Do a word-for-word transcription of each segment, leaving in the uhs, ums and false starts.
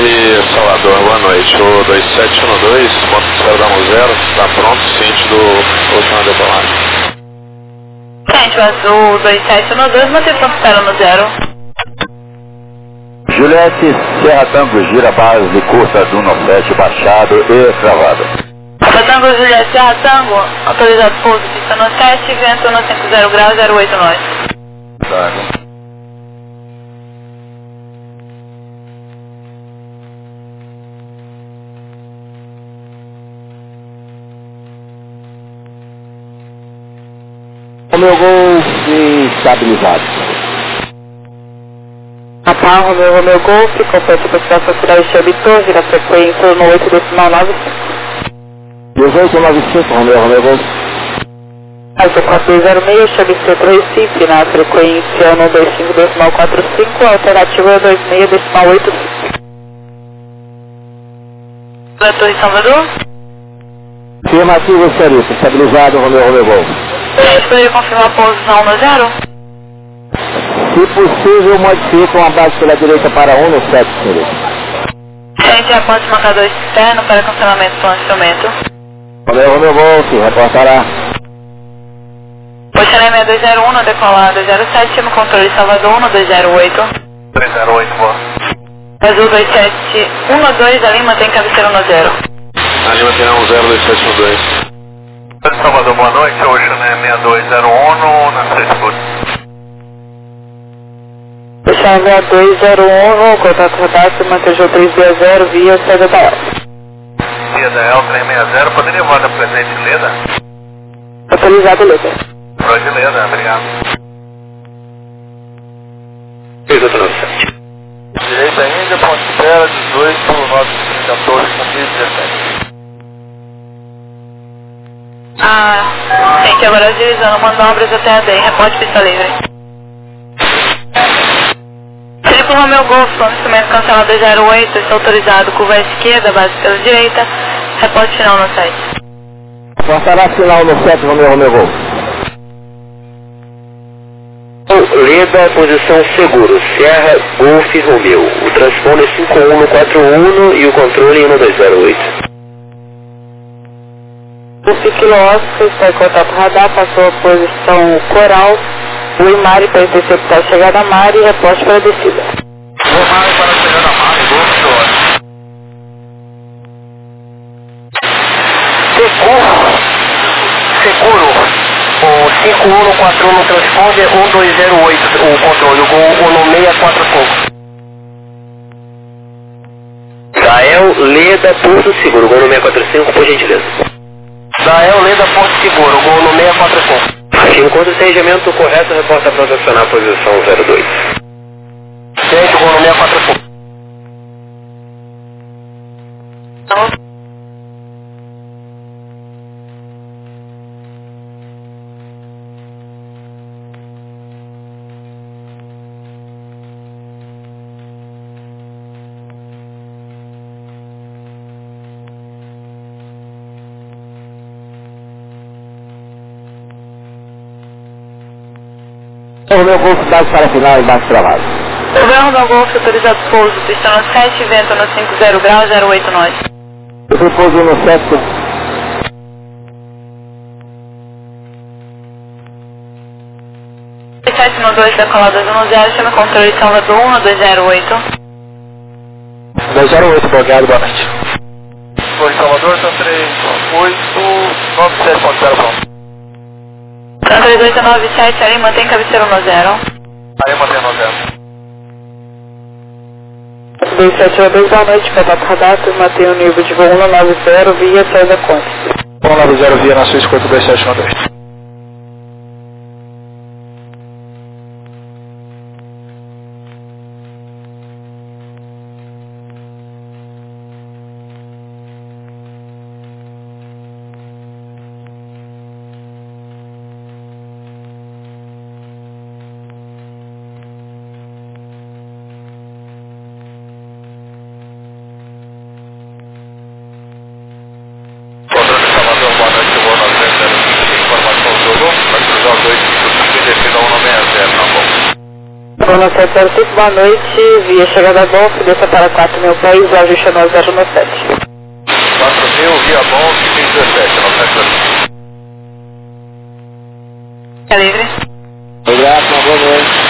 Controle Salvador, boa noite. O dois sete um dois, moto zero da zero, está pronto, ciente do última decolagem. Ciente, mas o dois sete um dois, mantém pronto, espera no zero. Juliette, Serra Tango, gira base, curta do sete, baixado e travado. Serra Tango, Juliette, Serra Tango, autorizado pouso, pista no sete, vento no cinquenta graus, zero oito nove. Tá. O meu Golf estabilizado. Apá, Romeu, Romeu Golf, complete para a cidade de Habitou, vira frequência no oito decimal nove cinco. dezoito nove cinco, Romeu, Romeu Golf. Alto quatro dois zero seis, Chabicetro Recife, na frequência no dois cinco decimal quatro cinco, alternativa dois seis decimal oito cinco. Da Torre Salvador? Afirmativo, senhorita, estabilizado, Romeu, Romeu Golf. Você poderia confirmar a posição no zero? Se possível, modifique uma base pela direita para um no sete, senhorita. Gente, aponte marcador externo para cancelamento do instrumento. Romeu, Romeu Golf, reportará. Poxaré seis dois zero um, no decolar dois zero sete, no controle Salvador um dois zero oito. três zero oito, boa. Azul dois sete um dois, a Lima tem cabeceira no zero. A Lima tem um zero dois sete um dois. Salvador, boa noite. Ocean é seis dois zero um na três curta. Poxaré seis dois zero um, contato cadastro, mantejou três seis zero, via saída da Elta. Via da Elta três seis zero, poderia voar presente Leda? Autorizado, Leda. Pode Leda, obrigado. seis oito nove sete. Direita Índia, ponto espera, dezoito nove cinco um quatro, dezessete. Ah, tem que agora agilizando manobras até a D E M, reporte pista livre. Filipe Romeu Golf, com instrumento cancelado dois zero oito, está autorizado, curva à esquerda, base pela direita, reporte final no site. Reportará final no sete, Romeu, Romeu Golf. Leda, posição seguro, Serra, Golf, Romeu. O transponder cinco um quatro um e o controle um dois zero oito. O Kilo Oscar está em contato radar, passou a posição coral, o Imari para interceptar a chegada a Mari e reporte para a descida. O Mari para a chegada a Mari, Golf do Oscar. Seguro, seguro. O cinco um quatro um no transponder um dois zero oito, o controle, o Gol no seis quatro cinco. Gael, Leda, Porto Seguro, Gol no seis quatro cinco, por gentileza. Gael, Leda, Porto Seguro, Gol no seis quatro cinco. Aqui enquanto o regimento correto, reporta para acionar posição zero dois. Gente, Gol no seis quatro cinco. O meu Golf base para final embaixo travado. Governo do Golf, autorizado pouso, pista no sete, vento no cinquenta graus, zero oito nove. Eu fui pouso no sete. sete um dois, decolado um zero, chama controle Salvador um dois zero oito. dois zero oito, obrigado, boa noite. Foi Salvador, são três oito nove sete ponto zero ponto. três oito nove sete, ali mantém cabeceira no zero. Aí mantém no zero. dois sete um dois, boa noite, contato radar, mantém o nível de voo um nove zero, via saída conta. um nove zero via na sua escuta dois sete um dois. Controle Salvador, boa noite, voo nove zero cinco, informação Zona sete zero cinco, boa noite, via chegada Golf, desça para quatro mil pés, ajuste no zero um sete. quatro mil, via Golf, seis dezessete, nove sete zero. É livre. Obrigado, uma boa noite.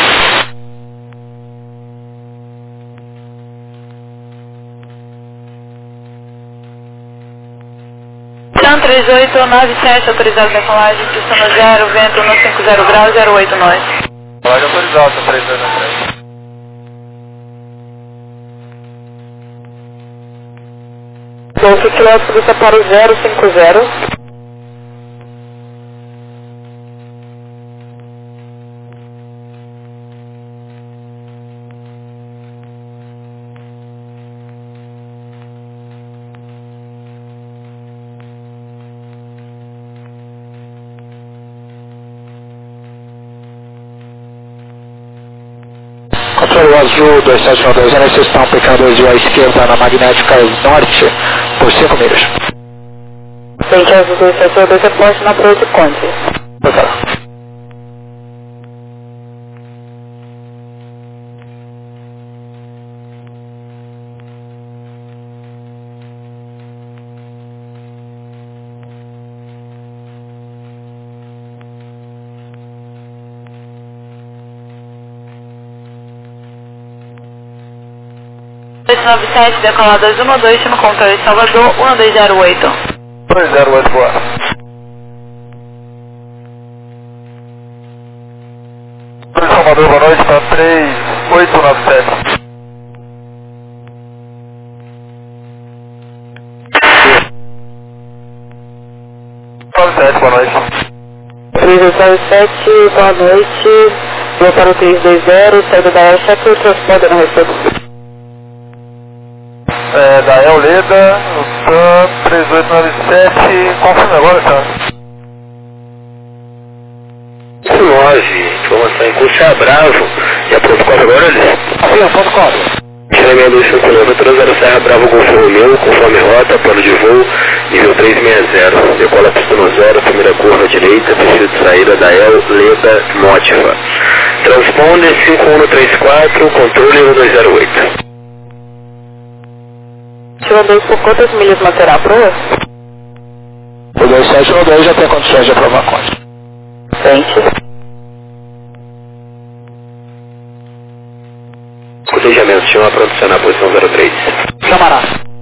São três oito nove sete, autorizado decolagem, pista no zero, vento no cinco zero graus, zero oito nove. Colagem autorizada, três dois nove sete. Golf quilômetro, desça para o zero cinco zero. Controle azul dois sete nove dois, vocês estão picando à esquerda na magnética norte por cinco milhas. Frente azul dois sete nove dois, reporte na proa de Conte. Obrigado. dois nove sete, decolar dois um dois, no controle Salvador, um dois zero oito. dois zero oito, boa. dois Salvador, boa noite, para três oito nove sete. nove sete, boa noite. três oito nove sete, boa noite, vou para o três dois zero, saída da Air Check, o transporte não recebo. É, da El Leda, o Sam três oito nove sete, confirma agora, Sam. nove, informação em curso é Bravo. E a protocolo agora, ali? Sim, protocolo. Xeremeia dois cinco nove, zero Serra Bravo Golfo Romeu, conforme rota, plano de voo, nível três seis zero. Decola pista no zero, primeira curva direita, perfil de saída da El Leda Motiva. Transponder cinco um três quatro, controle um dois zero oito. dois por quantas milhas manterá a proa? O dois sete nove dois já tem condições de aprovar a conta. Frente. Cotejamento, chama para adicionar a posição zero três. Chamará.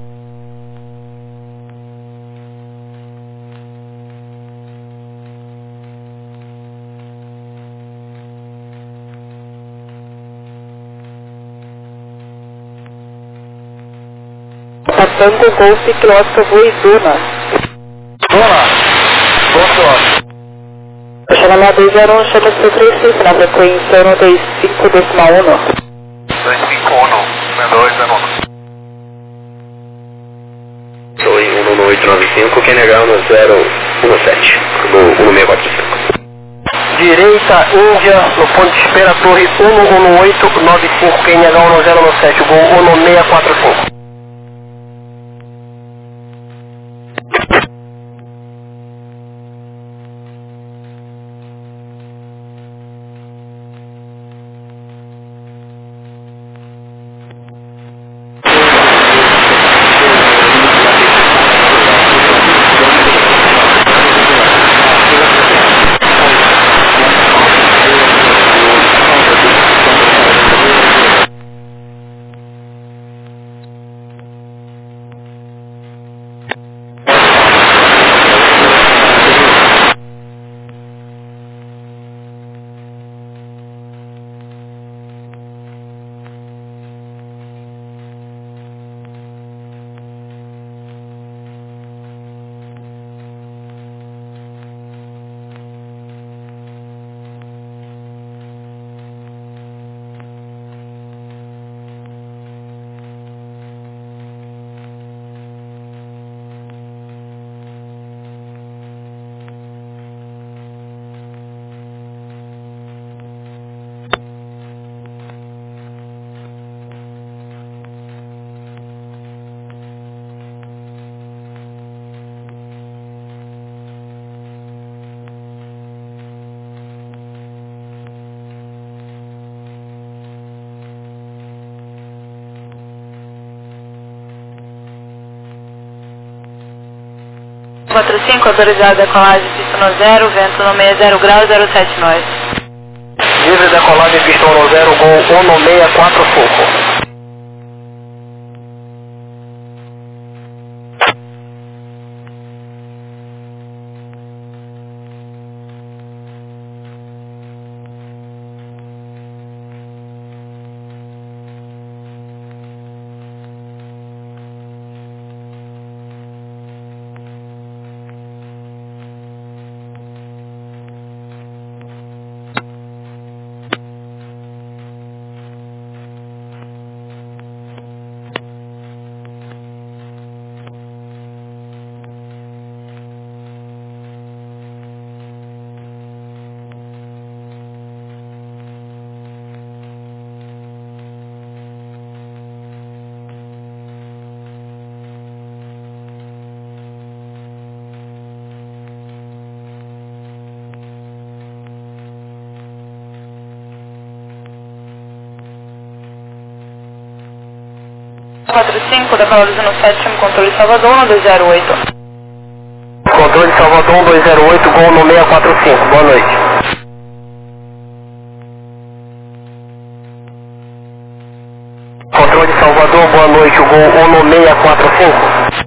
Passando o Golf quilômetro, voo e Duna. Dona, bom quilômetro. Chama lá dois zero um, chama C três cinco, na frequência um dois cinco decimal um. dois cinco um, dois zero um. Oi, um um oito nove cinco, quem negar no zero um sete, no um seis quatro cinco. Direita, Índia, no ponto de espera, torre um um oito nove cinco, quem negar no zero um sete, gol um seis quatro cinco. quatro cinco, autorizado a decolagem, pista no zero, vento no sessenta graus, zero sete nós. Livre decolagem, pista no zero, gol um no seis quatro cinco. quatro cinco, decolagem no sétimo, controle Salvador, um dois zero oito. Controle Salvador um dois zero oito, gol no seis quatro cinco, boa noite. Controle Salvador, boa noite, o gol um no seis quatro cinco.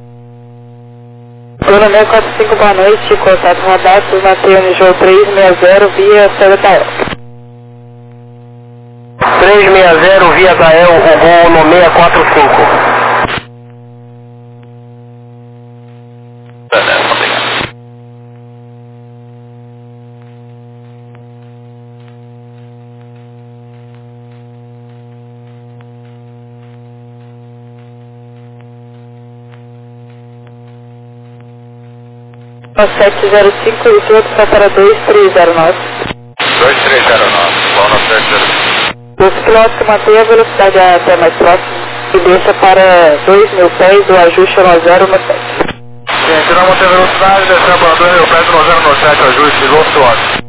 Gol no seis quatro cinco, boa noite, contato radar, Mateu N J três seis zero via C D T L. três seis zero via H L, o gol no seis quatro cinco. sete zero cinco, e piloto está para dois três zero nove. dois três zero nove, bola sete zero cinco. Os pilotos mantêm a velocidade até mais próxima e deixa para dois mil pés o ajuste no zero no sete. Sim, se não manter a velocidade, descer para dois mil pés no zero no sete, ajuste, piloto ótimo.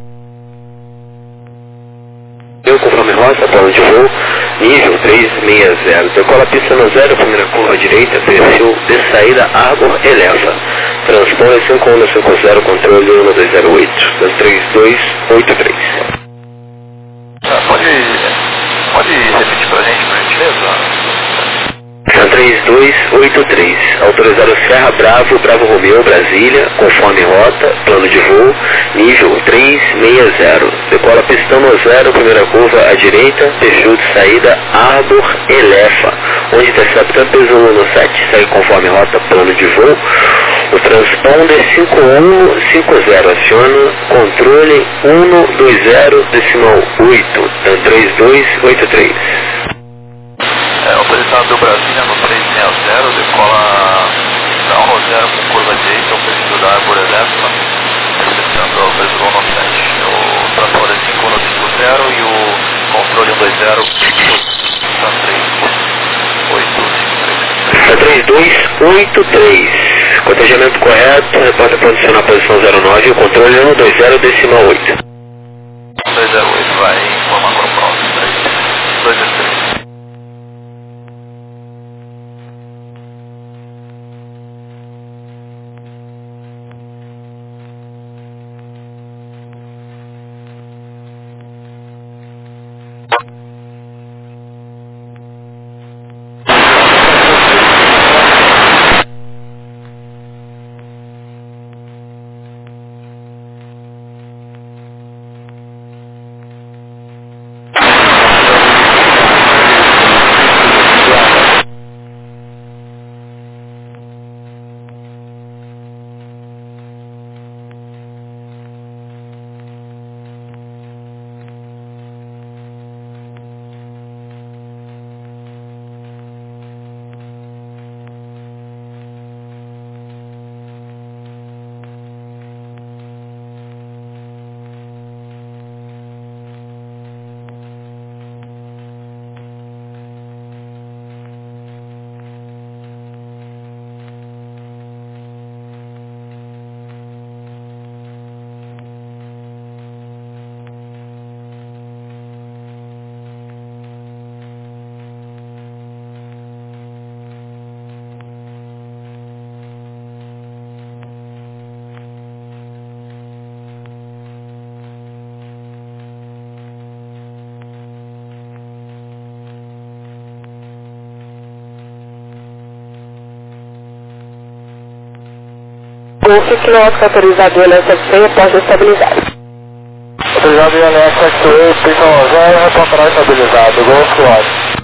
Eu, conforme rota, plano de voo, nível três seis zero. Decola a pista no zero, primeira curva direita, perfil de saída, Arbor, eleva. Transpone cinco um cinco zero, controle um dois zero oito, três dois oito três. Pode, pode repetir para a gente, por gentileza? três dois oito três, autorizado Serra Bravo, Bravo Romeo, Brasília, conforme rota, plano de voo, nível três seis zero. Decola pistão no zero, primeira curva à direita, perfil de saída, Arbor, eleva. Onde intercepta peso um no sete, segue conforme rota, plano de voo. O transponder cinco um cinco zero, aciona controle um dois zero decimal oito, três dois oito três. É, autorizado do Brasília no três seis zero, decola pistão no zero com curva direita, o perfil da Arbor eleva, receptando o peso um no sete. O transponder cinco um cinco zero e o controle um dois zero, três oito cinco três. três dois oito três. Cotejamento correto, repórter posiciona a posição zero nove, o controle um dois zero decimal oito. um dois zero oito vai informar para o próximo, três dois zero três. Golf quilômetro autorizado do L S F C, após estabilizado. Autorizado do L S F C, pistão zero, reportará estabilizado, Golf quilômetro.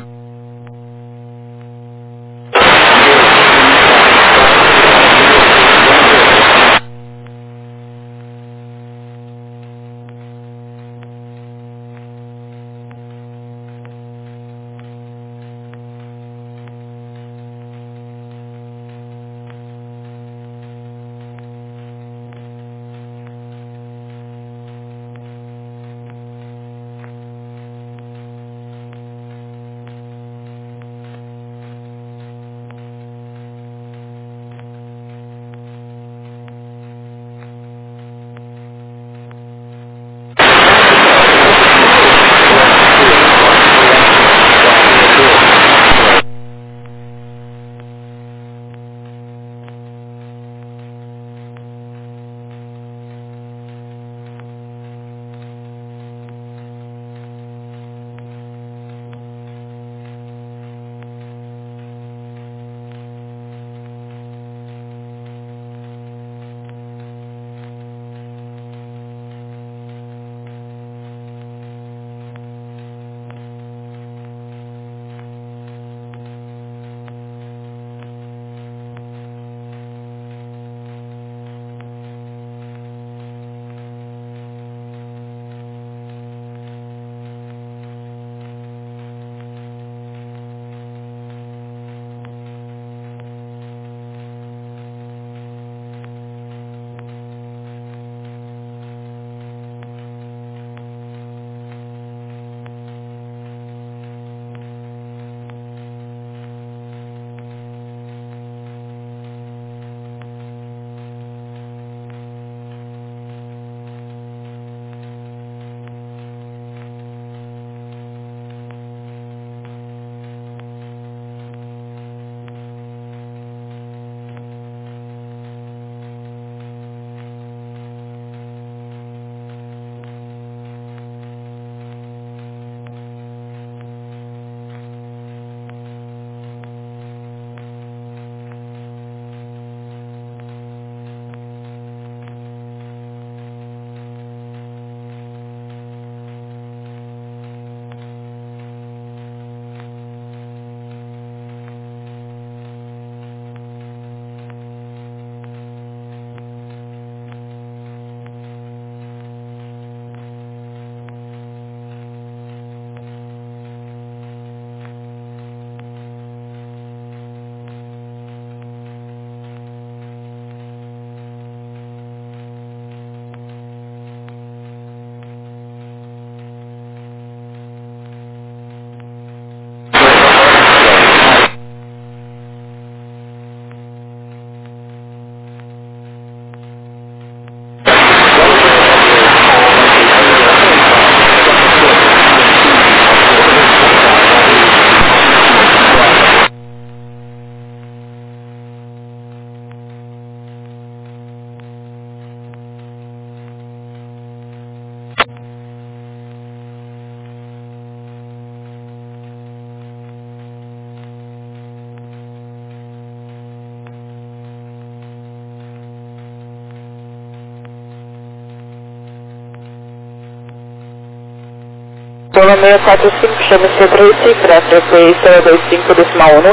Polo seiscentos e quarenta e cinco, chama-se três cifra, a frequência dois cinco decimal um.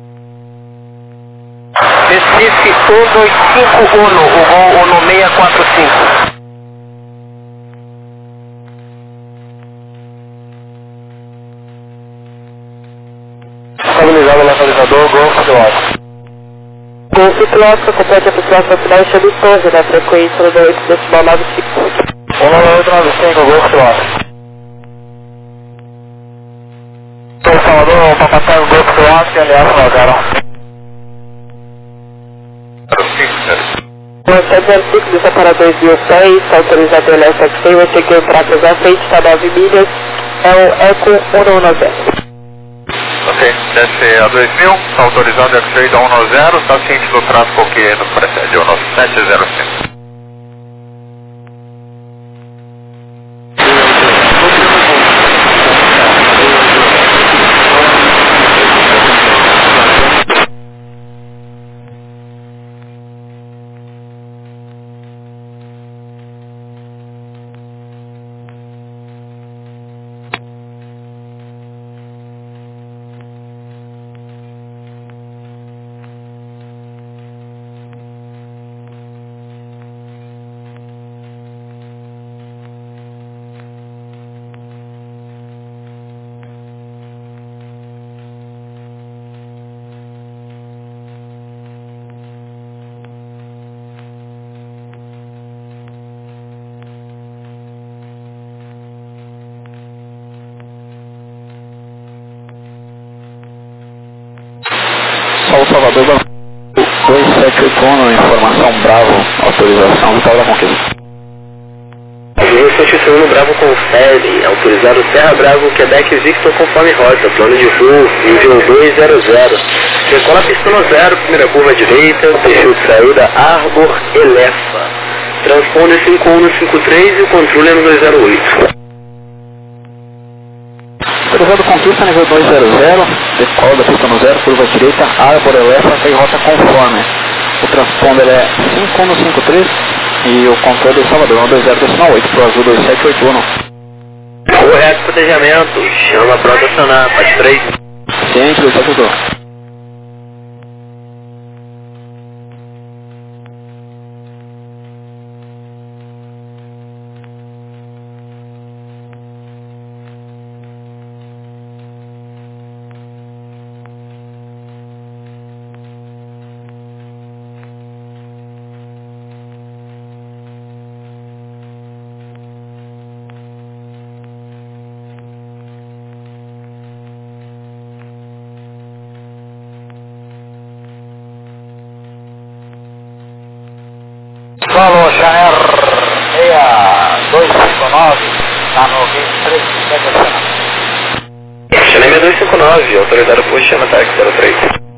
Recife um dois cinco Uno, o voo Uno seiscentos e quarenta e cinco. Estabilizado o localizador, Golf quilômetro. Golf quilômetro, complete a fixação final e chama torre da frequência dois decimal nove cinco. um nove oito nove cinco, Golf quilômetro. São Salvador, Papatango, Golf quilômetro, L S zero. sete zero cinco, dessa para dois mil e seis, autorizado L S X C, vai ter que entrar para a frente, está nove milhas, é o Eco cento e dez. Ok, desce a dois mil, está autorizado X Ray da cento e dez, está ciente do tráfego que nos precede, o nosso sete zero cinco. Gol Salvador, dois sete oito um, informação Bravo, autorização Vital da Conquista. dois sete oito um, Bravo confere, autorizado Serra Bravo, Quebec Victor conforme rota, plano de voo, nível dois zero zero. Decola pista no zero, primeira curva à direita, perfil de saída Arbor Elefa. Transponder cinco um no cinco três e o controle é no dois zero oito. Autorizado Conquista, nível dois zero zero, decola da pista no zero, curva à direita, Arbor Elefa, tem rota conforme. O transponder é cinco um no cinco três e o controle é Salvador, no dois zero oito, pro azul dois sete oito um. Correto, protejamento, chama para acionar, faz três. Ciente, dois sete oito um. Solo Channel seis dois cinco nove, está no vinte e três, Channel seis dois cinco nove, autorizado por chama T A C zero três.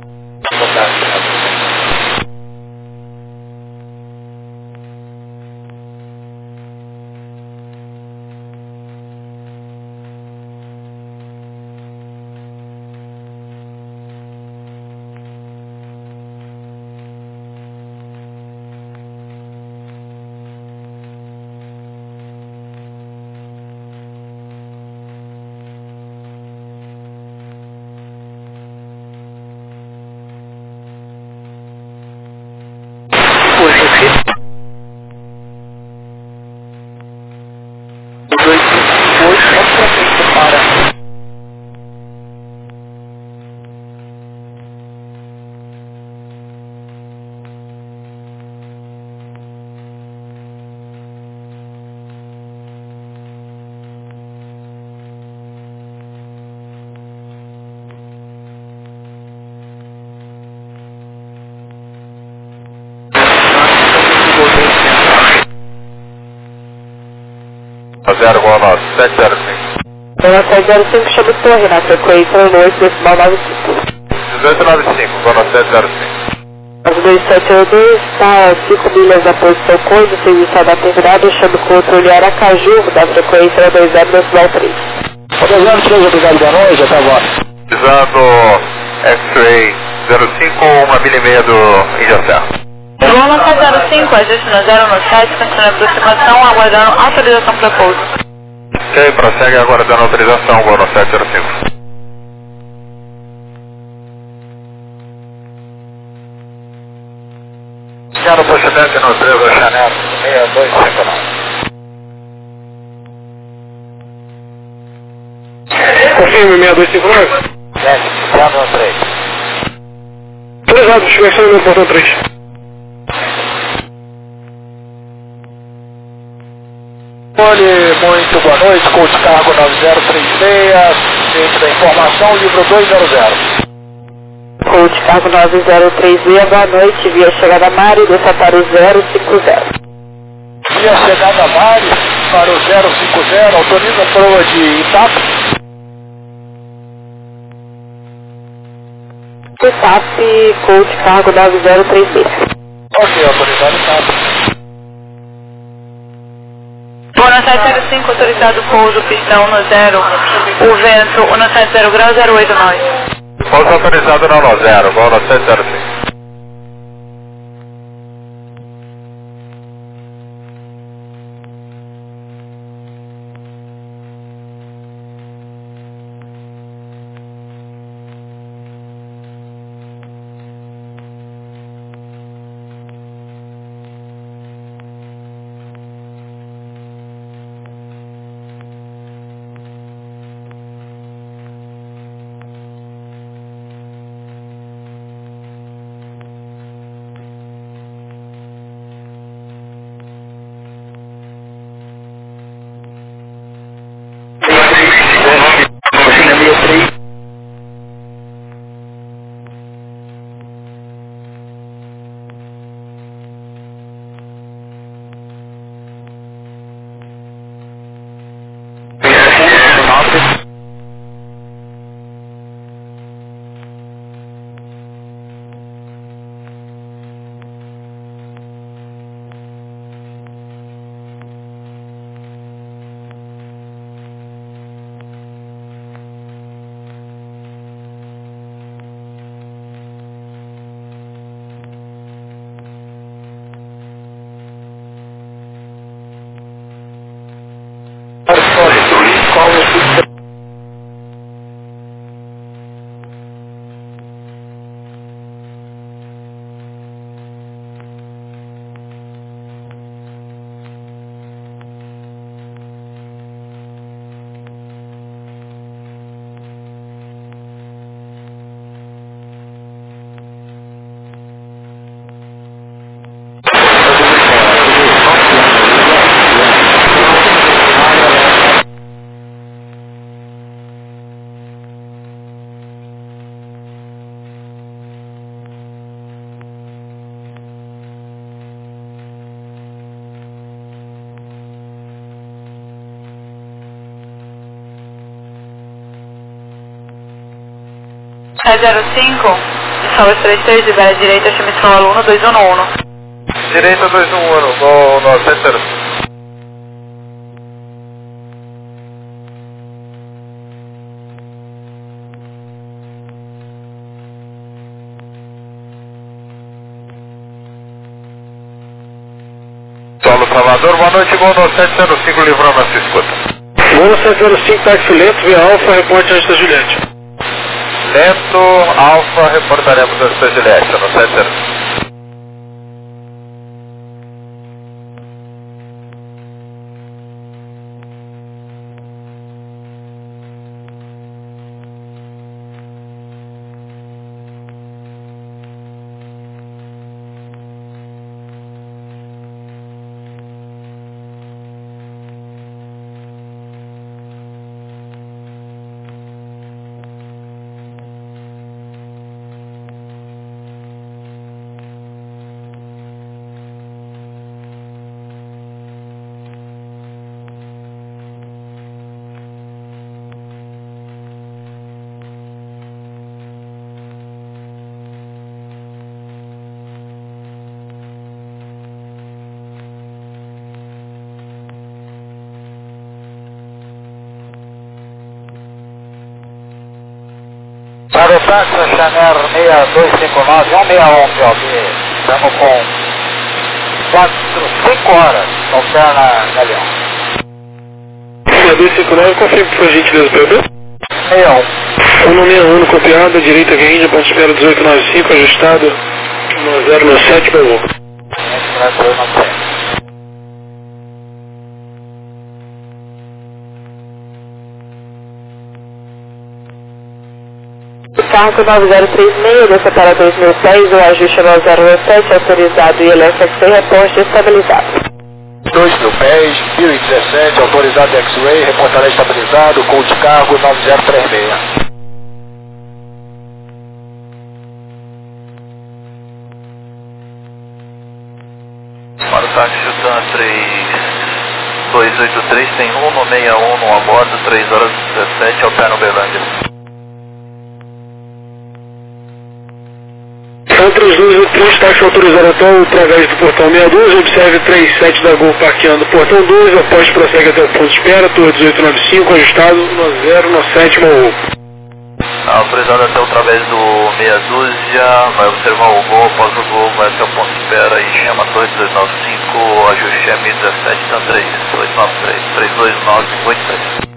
zero nove sete zero cinco. Gol sete zero cinco, chama Torre na frequência no oito decimal nove cinco. dezoito noventa e cinco, Gol sete zero cinco. As dois sete oito dois está a cinco milhas da posição Coisa, o serviço está terminado, chama o controle Aracaju, da frequência dois zero decimal três. dois zero três, obrigado, boa noite, até agora. Usando X-Ray zero cinco, uma milha e meia do Índia Serra. Gol sete zero cinco, ajuste no zero no sete, continuando a aproximação, aguardando autorização para pouso. Ok, prossegue aguardando autorização, Gol sete zero cinco. Quero procedente no Trevo Chanel seis dois cinco nove. Confirme seis dois cinco nove. sete zero três. Autorizado, estimação no portão três. Olhe, muito boa noite, Coach Cargo nove zero três seis, ciente da informação, livro dois zero zero. Coach Cargo nove zero três seis, boa noite, via chegada Mari, desça para o zero cinco zero. Via chegada Mari, para o zero cinco zero, autoriza a prova de Itap. Itap, Coach Cargo nove zero três seis. Ok, autorizado Itap. Ono sete zero cinco, autorizado pouso, pistão no zero, o vento, Ono sete zero grau zero oito nove. Pouso autorizado não no zero, Gol sete zero cinco. sete zero cinco, Salve três três, libera direita, chama aluno dois um um. Direita dois um um, no, no sete zero cinco. Paulo Salvador, boa noite, gol no sete zero cinco, livrando a sua escuta. Gol no sete zero cinco, táxi lento, via Alfa, reporte antes da Juliette. Lento, Alfa, reportaremos antes da Juliette, no sete zero cinco. Para o táxi Chanel seis dois cinco nove, um seis um, P O B, estamos com quatro, cinco horas, qualquer na Galeão. seis dois cinco nove, confirme por gentileza, P O B. seis um. um no seis um, copiado, direita Ranger, ponto de espera dezoito noventa e cinco, ajustado, no zero no sete, P O B. dois nove sete. Carro nove zero três seis, desce para dois mil e dez, o ajuste no zero nove sete, autorizado e L S X-Ray, reposte estabilizado. dois mil dez, mil e dezessete, autorizado X-Ray, reportará estabilizado, com de cargo nove zero três seis. Para o táxi Jutan três dois oito três, tem um no seis um, no a bordo, três horas e dezessete, ao pé no Belândia. Outros dois três, táxi autorizado atual, através do portão sessenta e dois, observe três sete da Gol parqueando o portão dois, após prossegue até o ponto de espera, torre dezoito noventa e cinco, ajustado no zero no sete, Morro. Autorizado até através do meia dúzia, vai observar o gol, após o gol, vai até o ponto de espera e chama dois dois nove cinco, ajuste é mil e dezessete, então três dois nove três, três dois nove oito três.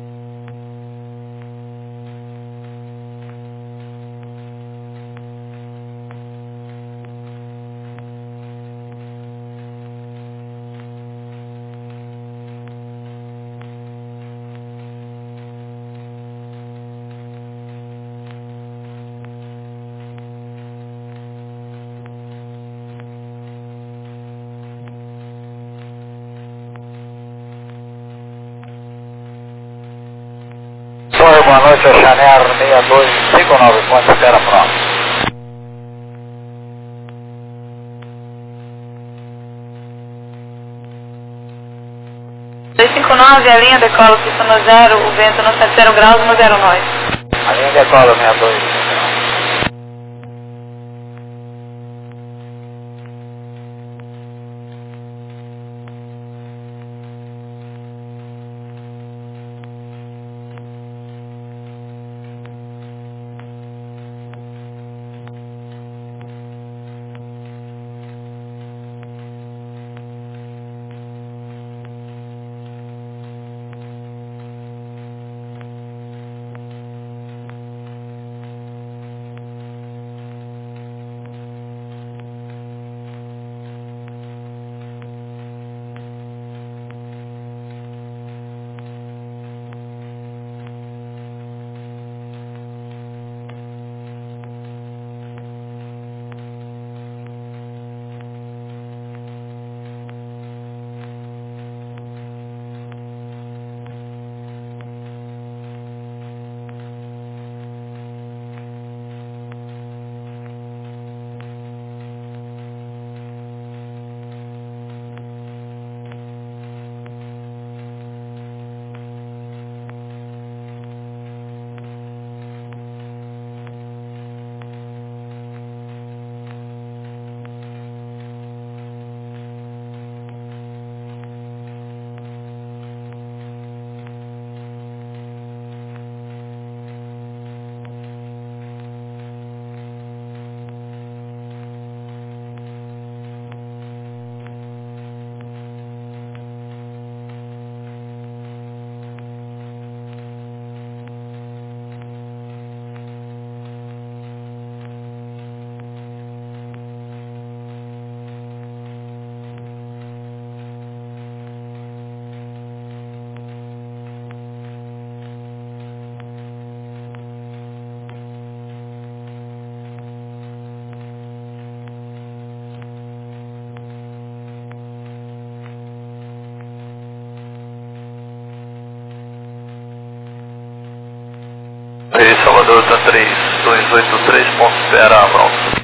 Oi, boa noite, é Chanel seis dois cinco nove, ponto de espera pronto. dois cinco nove, a linha decola, pista no zero, o vento no sete zero graus, no zero nove. A linha decola seis dois. Delta três dois oito três, ponto espera, pronto.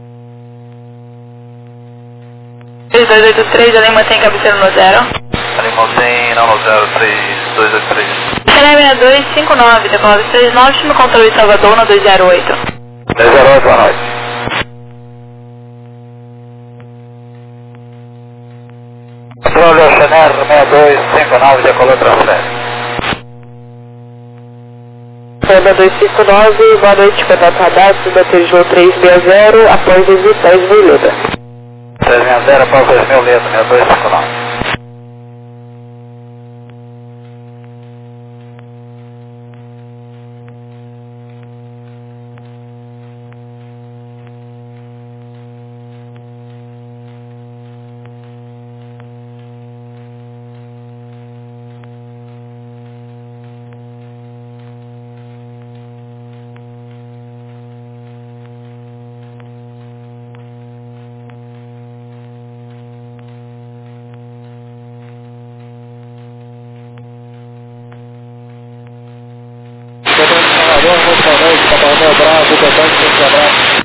três dois oito três, ali mantém cabeceira no zero. Ali mantém na no zero três dois oito três. Canal seis dois cinco nove, decola três nove, no controle de Salvador, no dois zero oito. dois zero oito, boa noite. Controle Oceaner seis dois cinco nove, decolou transferência. Panda dois cinco nove, boa noite, contato radar, Suda T J três seis zero, após dois mil e dez, Vilheta. três seis zero, após dois mil, letra seis dois cinco nove. Boa noite, Capitão Bravo, Capitão de Bravo.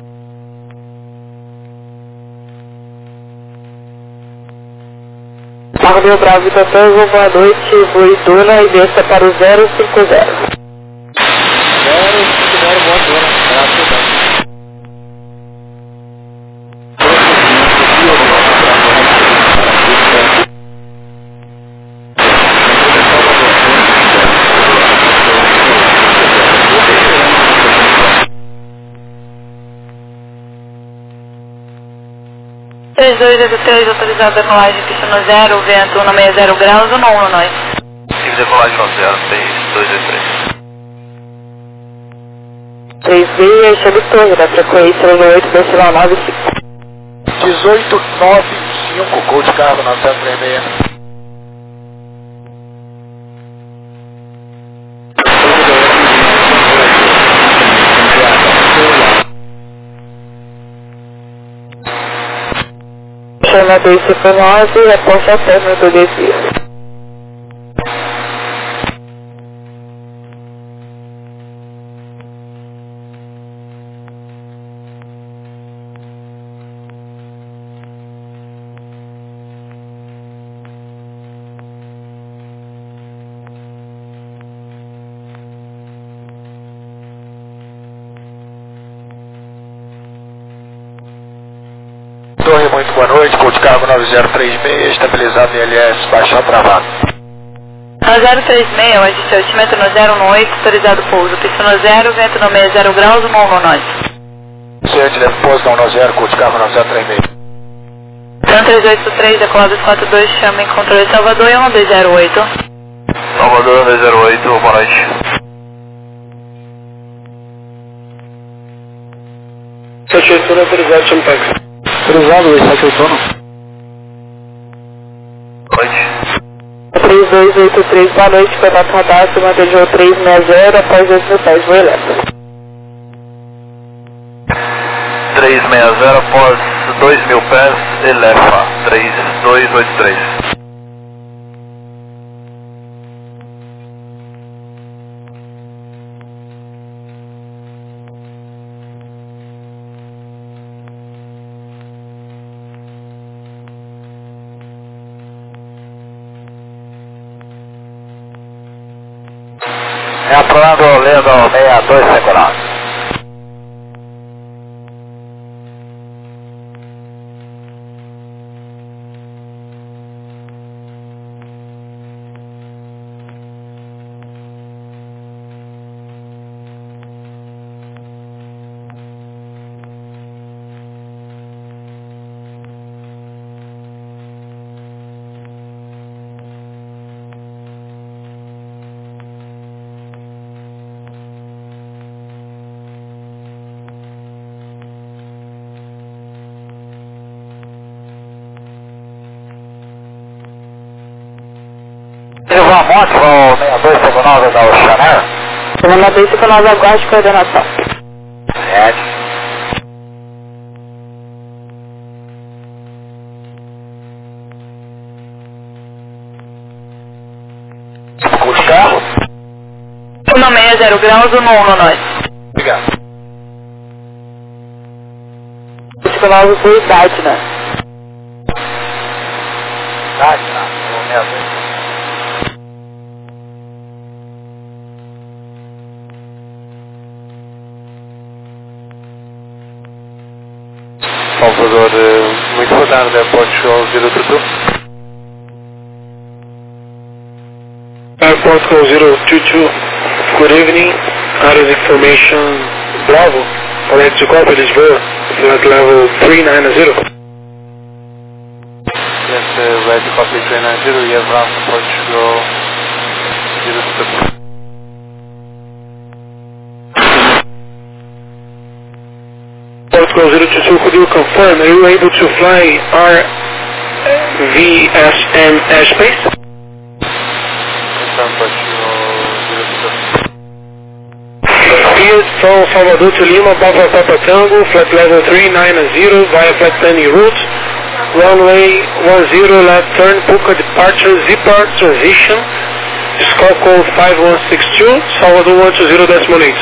Marco Bravo, Capitão, boa noite, Boiduna e desça para o zero cinco zero. zero cinco zero, boa noite, Bravo, três dois oito três, autorizado a decolagem, pista no zero, vento um seis zero graus, ou não, nós? Tive decolagem no zero, três dois oito três. três B, chame torre da frequência oito decimal nove cinco. dezoito nove cinco, gol de carro nove zero três seis. Chama dois cinco nove, reposta a término do desvio. Torre, muito boa noite, gol de cargo nove zero três seis, estabilizado em L S, baixão travado. No zero três seis, agite altímetro no zero um oito, autorizado pouso, pista no zero, vento no seis zero graus, uma um nós. Ciente, deve pouso no zero, gol de cargo nove zero três seis. Então três oito três, decolado dois quatro dois, chama em controle de Salvador e um dois zero oito. Salvador um dois zero oito, boa noite. sete oito um autorizado, chama táxi. Autorizado, sete oito um. Boa noite. três dois oito três, boa noite, contato radar, Suda T J três seis zero, após dois mil e dez, Vilheta. três seis zero, após dois mil pés, Elefa, três dois oito três. É aprovado, Leandro seis dois cinco nove. Silva Monte, o seis dois cinco nove da Oceaner. Chama dois cinco nove, aguarde coordenação. Sete. Gol de carro. um seis zero graus, uma um nós. cinco nove por Dadna. Dadna, o sessenta e dois. Salvador, muito boa tarde, é Portugal zero dois dois. Airport Call zero two two, good evening, out of information Bravo, collect to copy Lisboa, flight level three nine zero. Yes, uh, ready copy three nine zero, you have Bravo, Portugal zero two two. Portugal zero two two, could you confirm, are you able to fly R V S M airspace? Confirm Portugal zero two two. Fiat from Salvador to Lima, Papa Papa Tango, flight level three nine zero via flight planning route, runway one zero left turn, Puka departure, Zipar transition, scope code five one six two, Salvador one two zero decimal eight.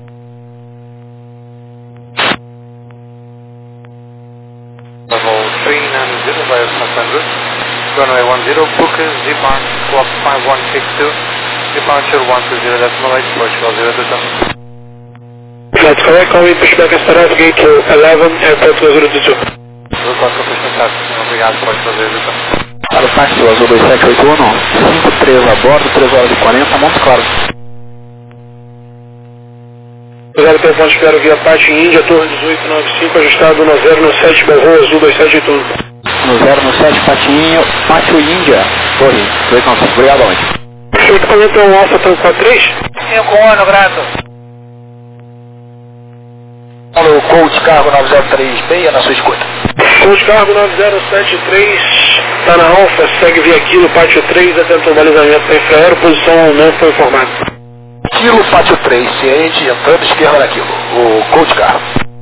Level three nine zero via flight planning route, runway one zero, Puka, Zipar, squawk five one six two, departure one two zero decimal eight, Portugal zero two two. That's correct, calling pushback and start gate to eleven, airport zero two two. Azul quatro contato, obrigado, Portugal zero two two. Para o táxi, o Azul dois sete oito um, cinco três a bordo, três horas e quarenta, Montes Claros. zero telefone espero via Pati Índia, torre dezoito nove cinco, ajustado no zero no sete, Bravo Azul dois sete oito um. No zero no sete, Patinho, Pátio Índia, torre dois nove cinco, obrigado, onde? O equipamento é um Alfa Tango quatro três? cinco um, grato. Alô, Coach Cargo nove zero três seis, na sua escuta. Coach Cargo nove zero sete três, está na Alfa, segue via Kilo, Pátio três, atentou o balizamento para infraero, posição não foi informada. Kilo, Pátio três, ciente, entrando esquerda na Kilo, o Coach Cargo.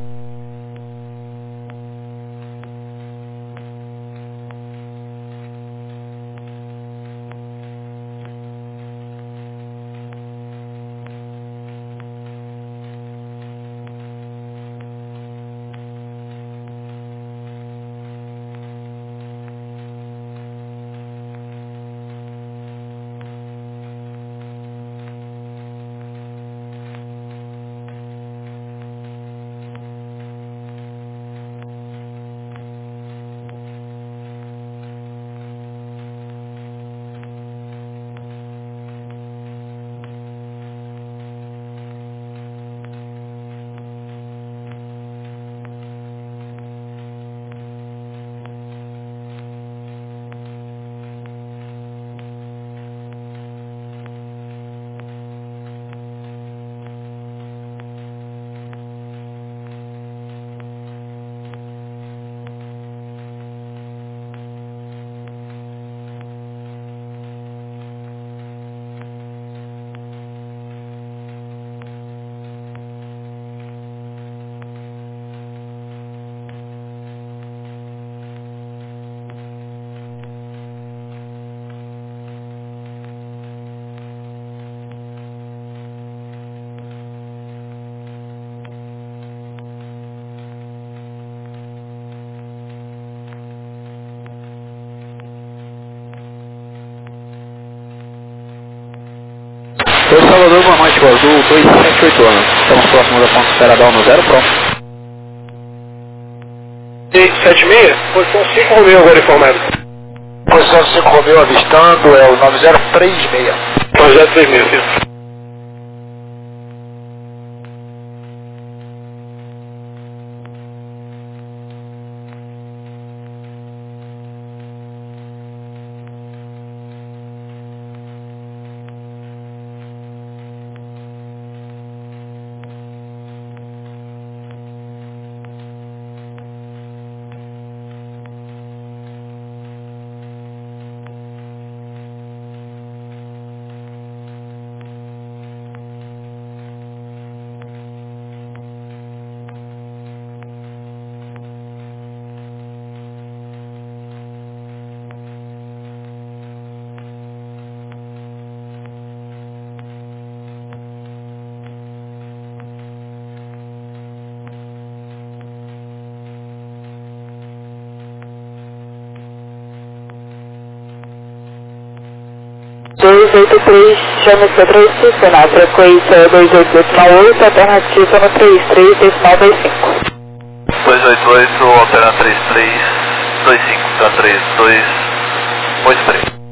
Oi, Salvador, boa noite, o Azul dois sete oito um. Estamos próximos da ponte Esperadão no zero, pronto. sete seis, posição cinco Romeu agora informado. Posição cinco Romeu avistando, é o nove zero três seis. nove zero três seis, sim. dois oito três, chame C três cinco na frequência dois oito decimal oito, alternativa no três três decimal dois cinco. dois oito oito, altera três três dois cinco, tá três dois oito três.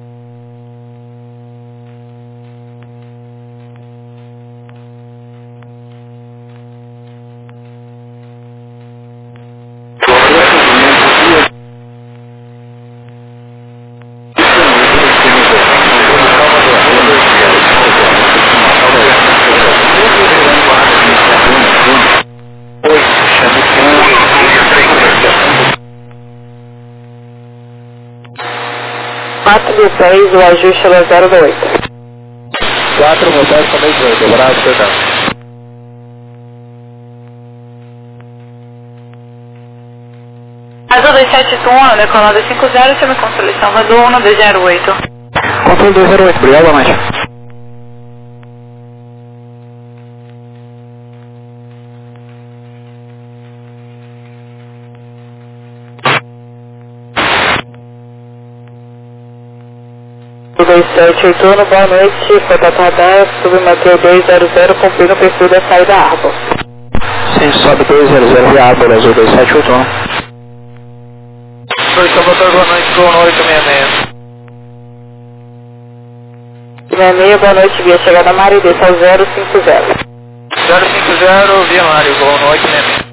quatro de dez, o ajuste é zero do oito. quatro voltagens também oito, braço, perdão. Azul dois sete um, decolada cinco zero, chame controle Salvador um dois zero oito. Controle dois zero oito, obrigado, boa noite. dois sete oito, boa noite, contato radar, submeteu dois zero zero, cumprindo o perfil da saída Arbor. Sim, sobe dois zero zero de Arbor, azul dois sete oito. Oi, Salvador, boa noite, Bruno oito seis seis. seis seis, boa noite, via chegada Mário, desça ao zero cinco zero. zero cinco zero, via Mário, Bruno oito seis seis.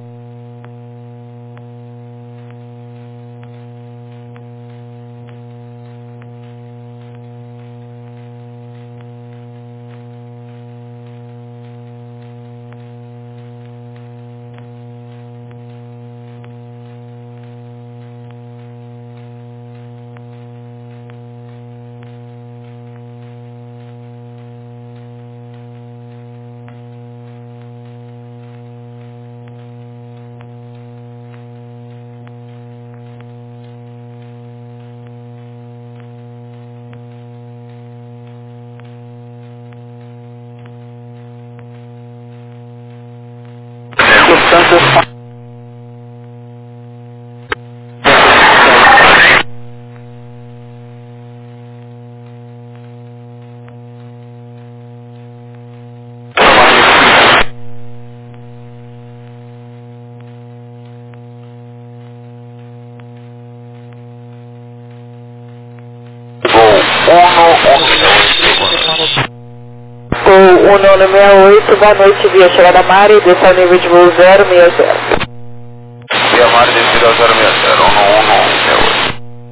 O um nove seis oito, boa noite, via chegada Mário, desça ao nível de voo zero seis zero. Via Mário, descida zero seis zero, um um nove seis oito.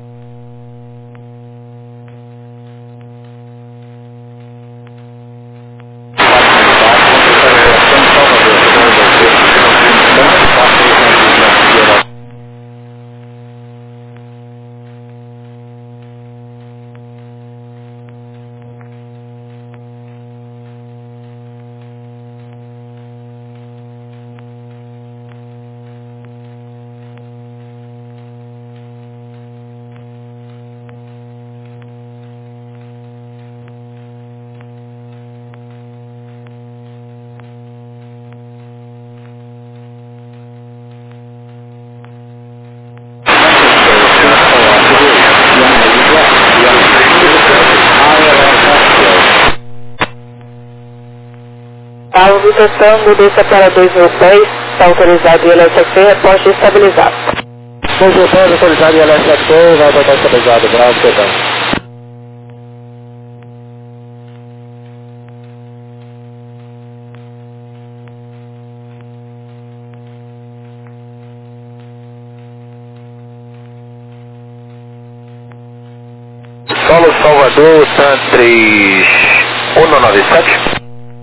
Carro Vitor Tango, desça para dois mil pés, está autorizado e L S F, reposte estabilizado. dois mil pés, autorizado e L S F, vai voltar estabilizado, bravo, perdão. Solo Salvador, TAM três um nove sete.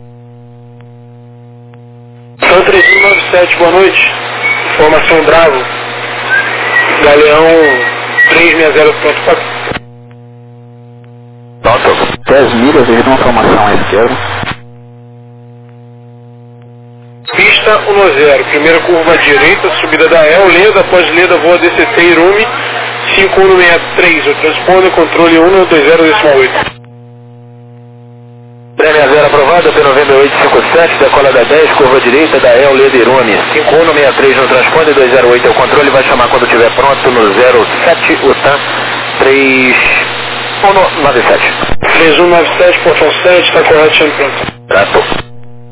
TAM três um nove sete, boa noite. Informação Bravo. Galeão três seis zero, pronto para... Nota, dez milhas, ele dá uma formação à esquerda. Pista um zero, primeira curva à direita, subida da E L, Leda, após Leda, voa D C T Irume, cinco um seis três, o transponder, controle um dois zero decimal oito. três seis zero aprovado, P nove oito cinco sete, decola da dez, curva direita da E L, Leda Irume, cinco um seis três no transponder, dois zero oito é o controle, vai chamar quando estiver pronto no zero sete, o TAM três um nove sete. três um nove sete, portão sete, está correto, chame pronto. Trato.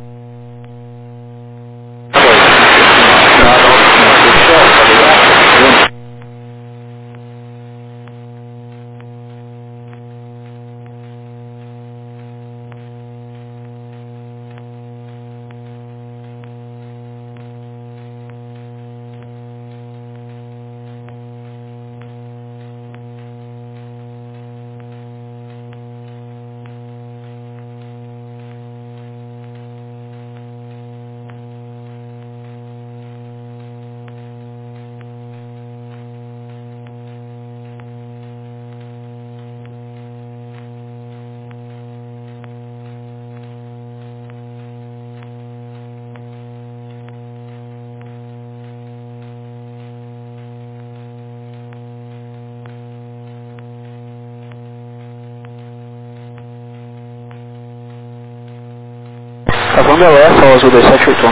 Savando L S, ao azul dois sete oito um.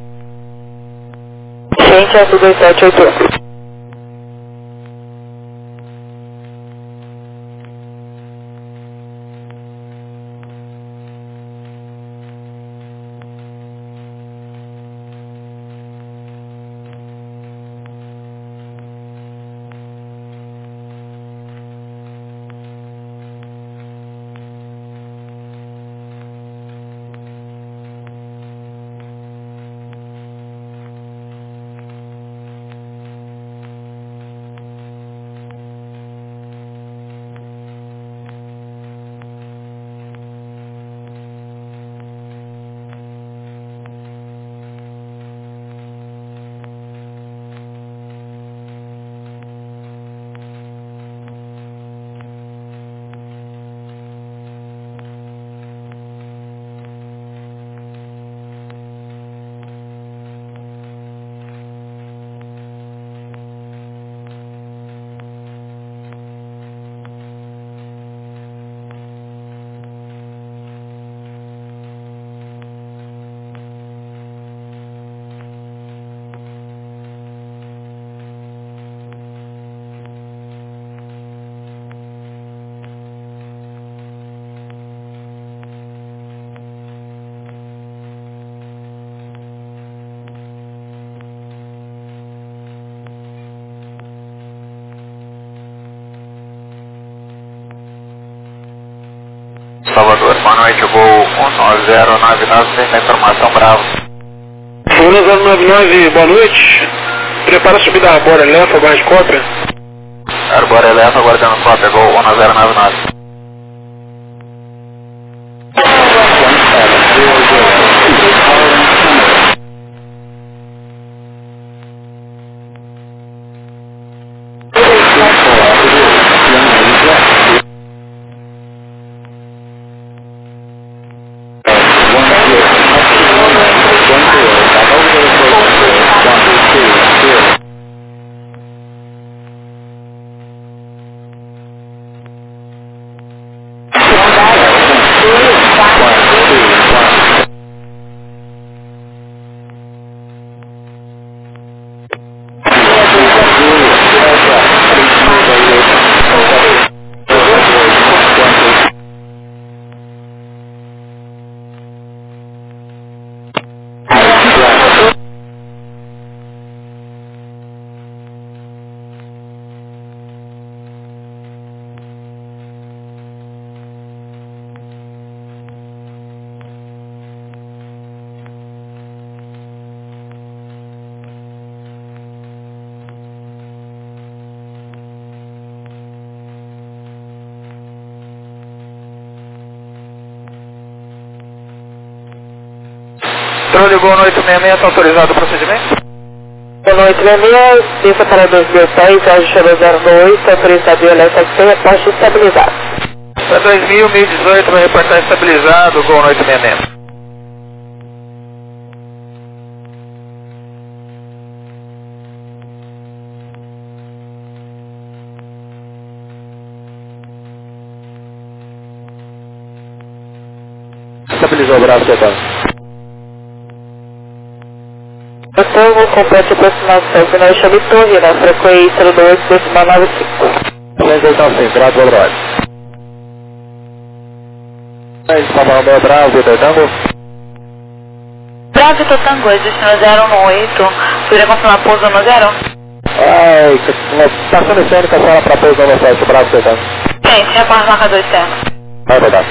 Gente, azul dois sete oito um. Salvador, boa noite, eu vou um nove zero nove nove, tem informação, Bravo. um nove zero nove nove, boa noite. Prepara a subida da Arbora Elefa, mais cópia. Arbora Elefa, aguardando cópia, gol um nove zero nove nove. Controle Gol no oito seis seis, está autorizado o procedimento? Boa noite, seis seis, pista para dois mil e seis, Jorge zero oito, autorizado e alerta C, reporte estabilizado. Para dois mil, mil e dezoito, vai reportar estabilizado, Gol no oito seis seis. Estabilizou o braço de atrás. Então, complete a aproximação final chame torre na frequência do oito decimal nove cinco. três oito nove cinco, grato, boa noite. Papa Romeo Bravo, Vitor Tango. Bravo, Vitor Tango, destino zero um oito, poderia confirmar pouso no zero? Ai, estação de cênica, sala para pouso no sete, Bravo, Vitor Tango. Sim, reporte marcador externo. Vai, verdade.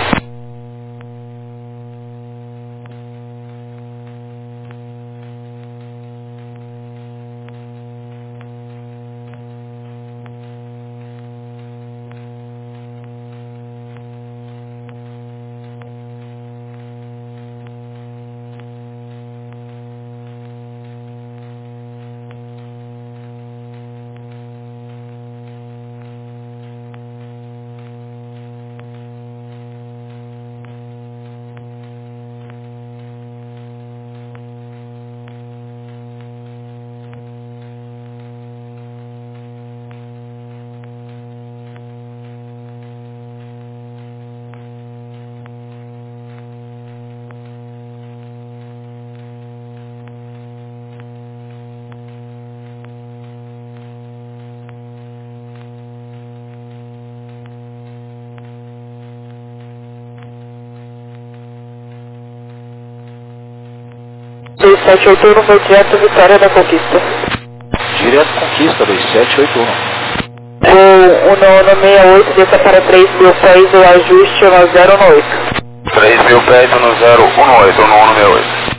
dois sete oito um foi direto Vitória da Conquista. Direto Conquista, dois sete oito um. O um nono seis oito, desça para três mil pés, o ajuste no zero um oito. três mil pés no zero um oito, no um seis oito.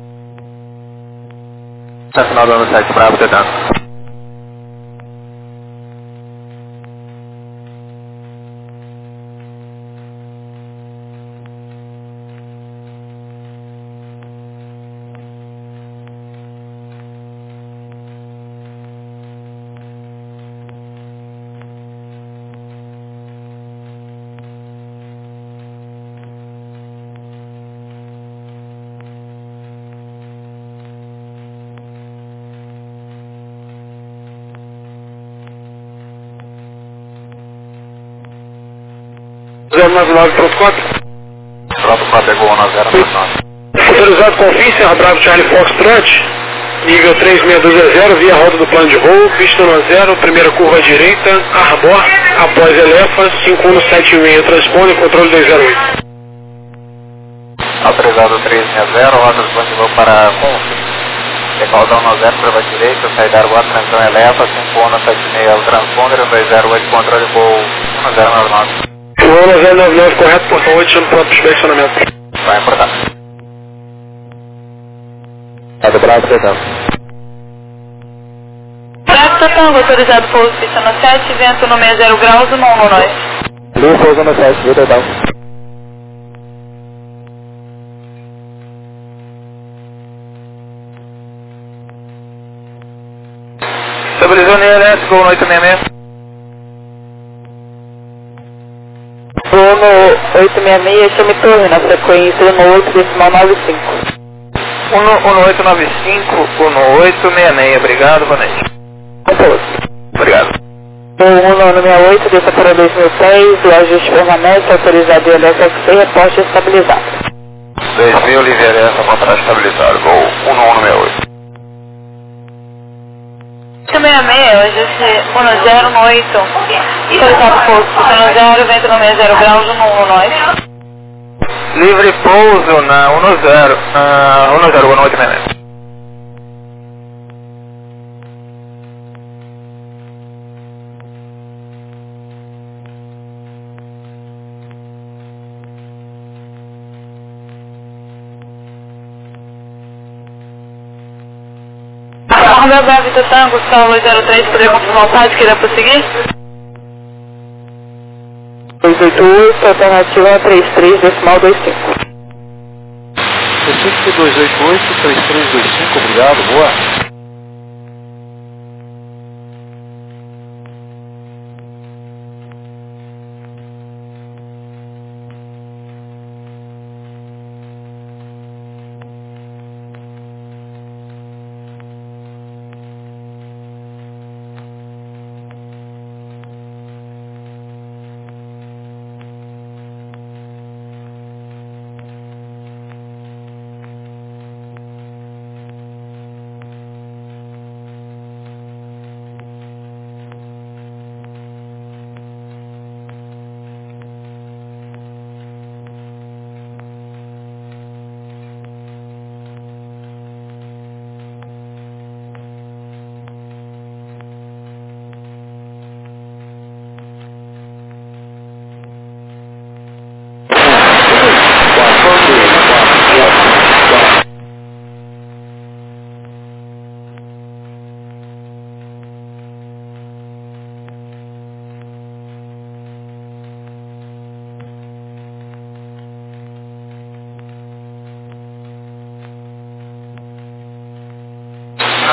Tá final do ano sete, Bravo, Tango. zero nove nove, pronto quatro. Pronto, quatro, pegou um zero nove nove. Autorizado confim, Serra Bravo Charlie Foxtrot, nível três seis dois zero, via rota do plano de voo, pista no zero, primeira curva à direita, Arbor, após Elefa, cinco um sete seis, transpone, controle dois zero oito. Autorizado três seis zero, rota do plano de voo para Confi. Decausão no zero, curva à direita, saída Arbor, transição Elefa, cinco um sete seis, o transponder, dois zero oito, controle de voo um zero nove nove. um zero nove nove, correto, portão oito, chamo pronto para inspecionamento. Vai importar. É do Bravo, Tango. Bravo, Tango, autorizado pouso pista no sete, vento no meio zero graus, no um nós. Blue, pouso no sete, Vitor Tango. Estabilizou linha elétrica, um oito seis seis. Uno oito seis seis, chame torre na frequência um oito decimal nove cinco. um oito nove cinco, um oito seis seis, obrigado, boa noite. Composto. Obrigado. um nove seis oito, desça para dois mil pés, o ajuste permanece, autorizado e L S X C, reposte estabilizado. dois mil, liderança, contrato estabilizado, gol um nove seis oito. oito seis seis, ajuste um zero oito, autorizado pouso pista no zero, vento no meio zero graus, no um nós. Livre pouso na um zero, uh, um zero, boa noite, menino. Romeo Bravo, Vitor Tango, Saulo zero três, poderia confirmar o site que irá prosseguir? dois oito oito, alternativa três três, decimal dois cinco. Recife dois oito oito, três três dois cinco, obrigado, boa.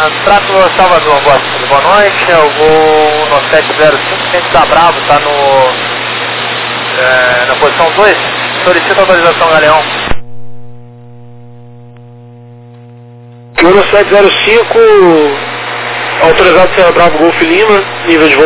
Uh, Tráfego Salvador, boa, boa noite, é o voo no sete zero cinco, Tenente da Bravo, está no, é, na posição dois, solicita autorização Galeão. Voo no sete zero cinco, autorizado Serra Bravo Golf Lima, nível de voo